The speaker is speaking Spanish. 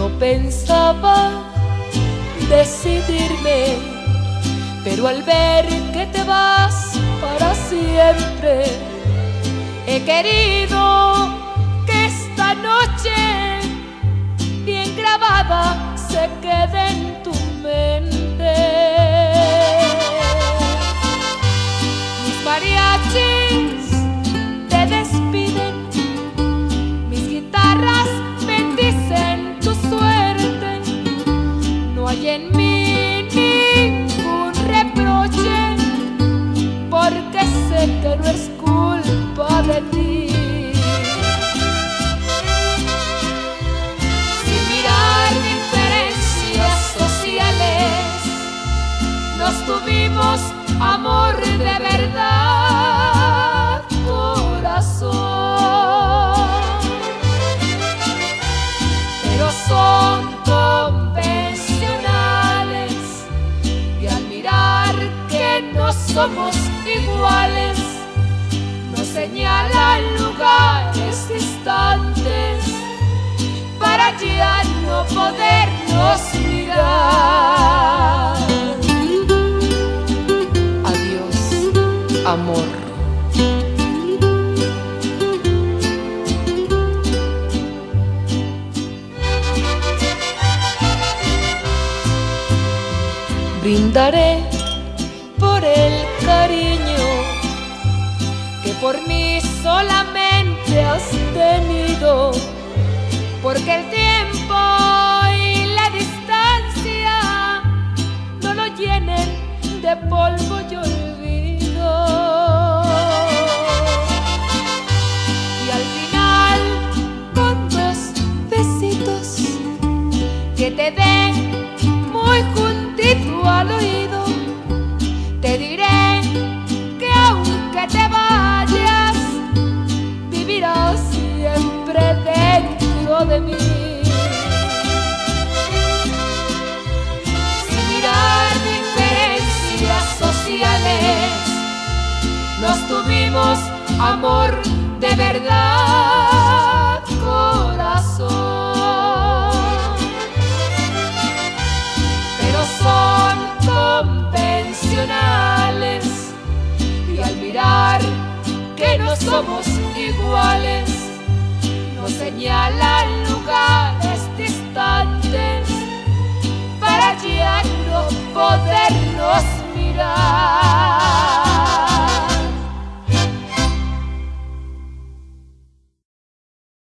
No pensaba decidirme, pero al ver que te vas para siempre, he querido que esta noche bien grabada se quede en tu mente. Mis mariachis te despiden, mis guitarras bendicen tu suerte. No hay en mí ningún reproche, porque sé que no es culpa de ti. Sin mirar diferencias sociales, nos tuvimos amor de verdad, corazón. Pero son convencionales y al mirar que no somos iguales, nos señalan lugares distantes para ya no podernos mirar. Adiós, amor. Brindaré por el cariño que por mí solamente has tenido, porque el tiempo y la distancia no lo llenen de polvo y olvido. Y al final, con dos besitos que te den muy juntito al oído, te diré que aunque te vayas, vivirás siempre dentro de mí. Sin mirar diferencias sociales, nos tuvimos amor de verdad, corazón. Pero son convencionales y al mirar que no somos iguales, nos señalan lugares distantes para ya no podernos mirar.